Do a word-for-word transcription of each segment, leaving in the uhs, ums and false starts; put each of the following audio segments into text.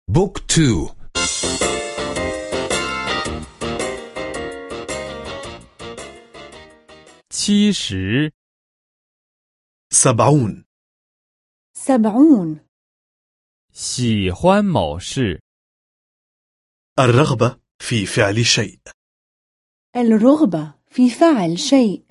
بوك تو. 七十 سبعون. سبعون. 喜欢某事 الرغبة في فعل شيء. الرغبة في فعل شيء.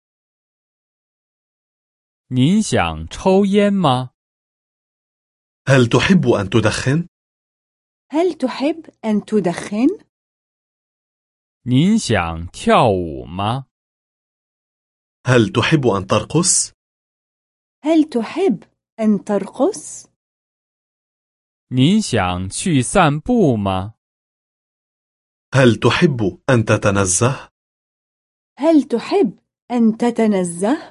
您想抽烟吗 هل تحب أن تدخن؟ هل تحب أن تدخن؟ 您想跳舞吗 هل تحب أن ترقص؟ هل تحب أن ترقص؟ 您想去散步吗 هل تحب أن تتنزه؟ هل تحب أن تتنزه؟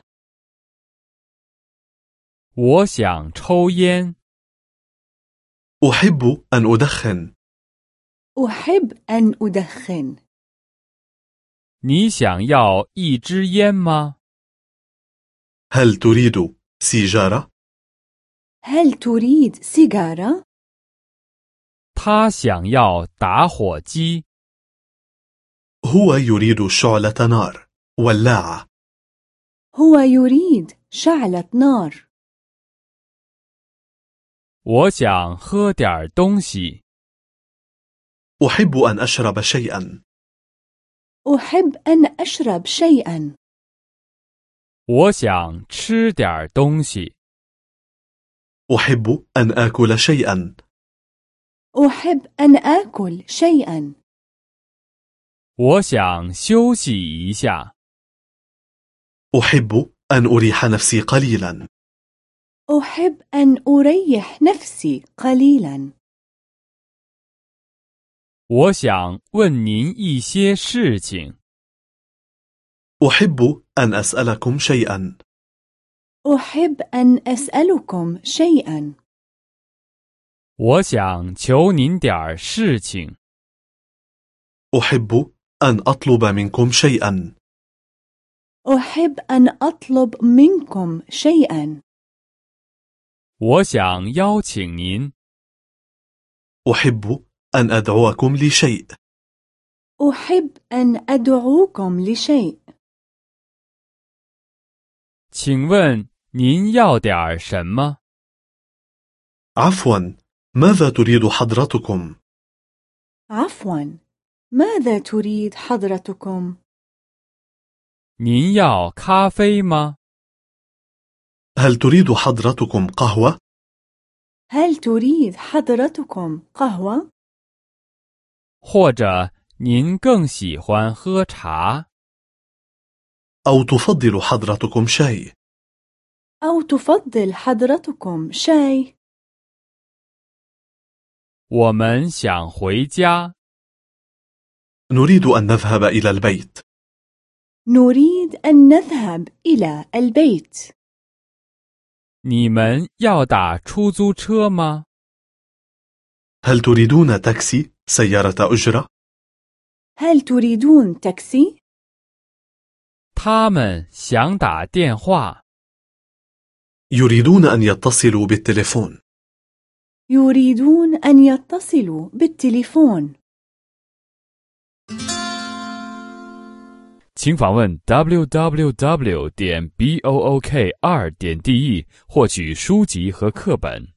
我想抽烟 أحب أن أدخن. أحب أن أدخن. 你想要一支烟吗 هل تريد سيجارة؟ هل تريد سيجارة؟ 他想要打火机 هو يريد شعلة نار. ولاعة. هو يريد شعلة نار. 我想喝点东西 أحب أن أشرب شيئا. أحب أن أشرب شيئا. 我想吃点东西 أحب أن آكل شيئا. أحب أن آكل شيئا. 我想休息一下 أحب أن أريح نفسي قليلا. أحب أن أريح نفسي قليلا. 我想问您一些事情 أحب أن أسألكم شيئا. أحب أن أسألكم شيئا. 我想求您点儿事情 أحب أن أطلب منكم شيئا. أحب أن أطلب منكم شيئا. 我想邀请您 أحب أن أدعوكم لشيء. أحب أن أدعوكم لشيء. 请问您要点儿什么 عفوا، ماذا تريد حضرتكم؟ عفوا، ماذا تريد حضرتكم؟ 您要咖啡吗 هل تريد حضرتكم قهوة؟ هل تريد حضرتكم قهوة؟ 或者您更喜欢喝茶 أو تفضل حضرتكم شاي؟ أو تفضل حضرتكم شاي؟ 我们想回家 نريد أن نذهب إلى البيت. نريد أن نذهب إلى البيت. 你们要打出租车吗 هل تريدون تاكسي؟ سيارة أجرة؟ هل تريدون تاكسي؟ 他们想打电话 يريدون أن يتصلوا بالتليفون. يريدون أن يتصلوا بالتليفون. 请访问 double-u double-u double-u 点 book 二点 de 获取书籍和课本。